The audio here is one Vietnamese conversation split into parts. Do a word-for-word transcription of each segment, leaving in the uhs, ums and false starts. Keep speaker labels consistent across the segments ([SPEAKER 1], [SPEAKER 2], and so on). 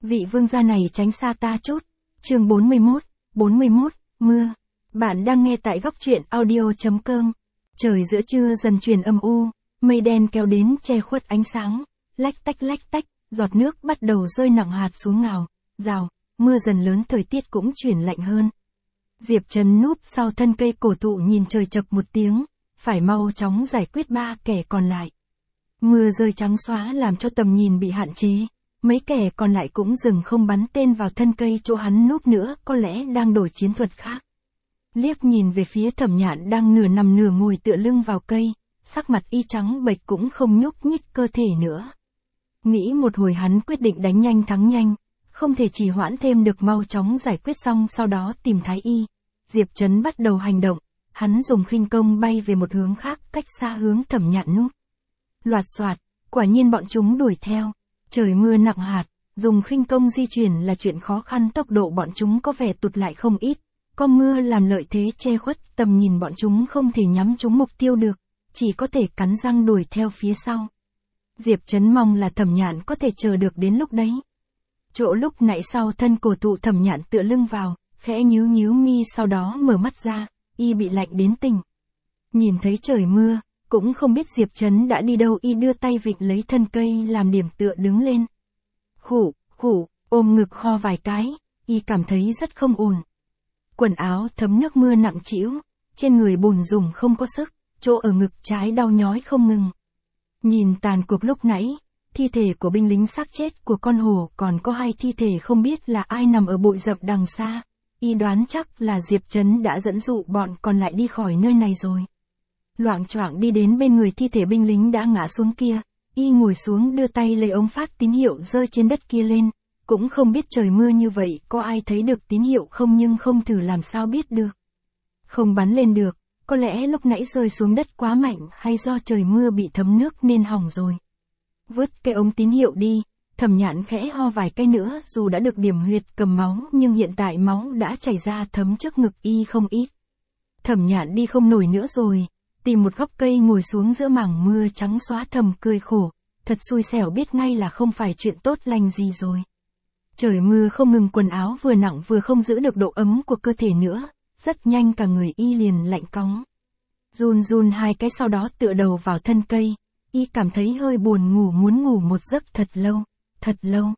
[SPEAKER 1] vị vương gia này tránh xa ta chút. Chương bốn mươi mốt, bốn mươi mốt, mưa. Bạn đang nghe tại góc truyện audio chấm com. Trời giữa trưa dần chuyển âm u, mây đen kéo đến che khuất ánh sáng, lách tách lách tách, giọt nước bắt đầu rơi nặng hạt xuống ngào, rào, mưa dần lớn, thời tiết cũng chuyển lạnh hơn. Diệp Trấn núp sau thân cây cổ thụ nhìn trời chập một tiếng, phải mau chóng giải quyết ba kẻ còn lại. Mưa rơi trắng xóa làm cho tầm nhìn bị hạn chế, mấy kẻ còn lại cũng dừng không bắn tên vào thân cây chỗ hắn núp nữa, có lẽ đang đổi chiến thuật khác. Liếc nhìn về phía Thẩm Nhạn đang nửa nằm nửa ngồi tựa lưng vào cây, sắc mặt y trắng bệch cũng không nhúc nhích cơ thể nữa. Nghĩ một hồi hắn quyết định đánh nhanh thắng nhanh, không thể trì hoãn thêm được, mau chóng giải quyết xong sau đó tìm Thái Y. Diệp Trấn bắt đầu hành động, hắn dùng khinh công bay về một hướng khác, cách xa hướng Thẩm Nhạn núp. Loạt xoạt, quả nhiên bọn chúng đuổi theo. Trời mưa nặng hạt, dùng khinh công di chuyển là chuyện khó khăn, tốc độ bọn chúng có vẻ tụt lại không ít. Có mưa làm lợi thế che khuất tầm nhìn, bọn chúng không thể nhắm trúng mục tiêu được, chỉ có thể cắn răng đuổi theo phía sau. Diệp Trấn mong là Thẩm Nhạn có thể chờ được đến lúc đấy. Chỗ lúc nãy sau thân cổ thụ Thẩm Nhạn tựa lưng vào, khẽ nhíu nhíu mi, sau đó mở mắt ra, y bị lạnh đến tỉnh. Nhìn thấy trời mưa, cũng không biết Diệp Trấn đã đi đâu, y đưa tay vịn lấy thân cây làm điểm tựa đứng lên. Khủ, khủ, ôm ngực ho vài cái, y cảm thấy rất không ổn. Quần áo thấm nước mưa nặng trĩu, trên người bùn rùm không có sức, chỗ ở ngực trái đau nhói không ngừng. Nhìn tàn cuộc lúc nãy, thi thể của binh lính xác chết của con hổ, còn có hai thi thể không biết là ai nằm ở bụi rậm đằng xa. Y đoán chắc là Diệp Trấn đã dẫn dụ bọn còn lại đi khỏi nơi này rồi. Loạng choạng đi đến bên người thi thể binh lính đã ngã xuống kia, y ngồi xuống đưa tay lấy ống phát tín hiệu rơi trên đất kia lên. Cũng không biết trời mưa như vậy có ai thấy được tín hiệu không, nhưng không thử làm sao biết được. Không bắn lên được, có lẽ lúc nãy rơi xuống đất quá mạnh, hay do trời mưa bị thấm nước nên hỏng rồi. Vứt cái ống tín hiệu đi, Thẩm Nhạn khẽ ho vài cái nữa, dù đã được điểm huyệt cầm máu nhưng hiện tại máu đã chảy ra thấm trước ngực y không ít. Thẩm Nhạn đi không nổi nữa rồi, tìm một góc cây ngồi xuống giữa mảng mưa trắng xóa, thầm cười khổ, thật xui xẻo, biết ngay là không phải chuyện tốt lành gì rồi. Trời mưa không ngừng, quần áo vừa nặng vừa không giữ được độ ấm của cơ thể nữa, rất nhanh cả người y liền lạnh cóng. Run run hai cái, sau đó tựa đầu vào thân cây, y cảm thấy hơi buồn ngủ, muốn ngủ một giấc thật lâu, thật lâu.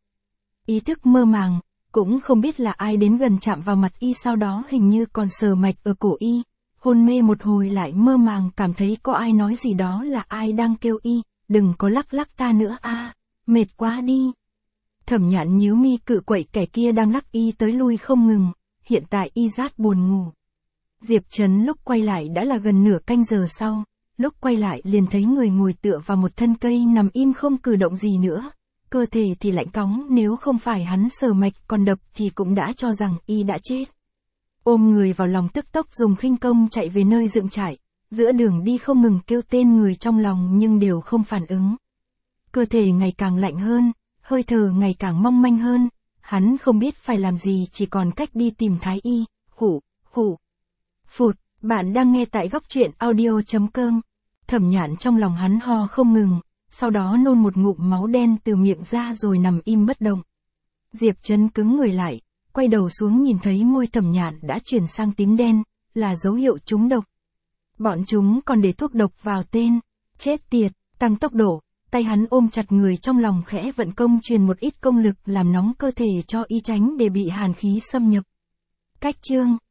[SPEAKER 1] Ý thức mơ màng, cũng không biết là ai đến gần chạm vào mặt y, sau đó hình như còn sờ mạch ở cổ y. Hôn mê một hồi lại mơ màng cảm thấy có ai nói gì đó, là ai đang kêu y, đừng có lắc lắc ta nữa a, mệt quá đi. Thẩm Nhạn nhíu mi cự quậy kẻ kia đang lắc y tới lui không ngừng, hiện tại y rát buồn ngủ. Diệp Trấn lúc quay lại đã là gần nửa canh giờ sau, lúc quay lại liền thấy người ngồi tựa vào một thân cây nằm im không cử động gì nữa, cơ thể thì lạnh cóng, nếu không phải hắn sờ mạch còn đập thì cũng đã cho rằng y đã chết. Ôm người vào lòng tức tốc dùng khinh công chạy về nơi dựng trại, giữa đường đi không ngừng kêu tên người trong lòng nhưng đều không phản ứng. Cơ thể ngày càng lạnh hơn, hơi thở ngày càng mong manh hơn, hắn không biết phải làm gì, chỉ còn cách đi tìm Thái Y. Khủ, khủ, phụt, bạn đang nghe tại góc truyện audio chấm com. Thẩm Nhạn trong lòng hắn ho không ngừng, sau đó nôn một ngụm máu đen từ miệng ra rồi nằm im bất động. Diệp Trấn cứng người lại, quay đầu xuống nhìn thấy môi Thẩm Nhạn đã chuyển sang tím đen, là dấu hiệu trúng độc. Bọn chúng còn để thuốc độc vào tên, chết tiệt, tăng tốc độ. Tay hắn ôm chặt người trong lòng, khẽ vận công truyền một ít công lực làm nóng cơ thể cho y, tránh để bị hàn khí xâm nhập. Cách chương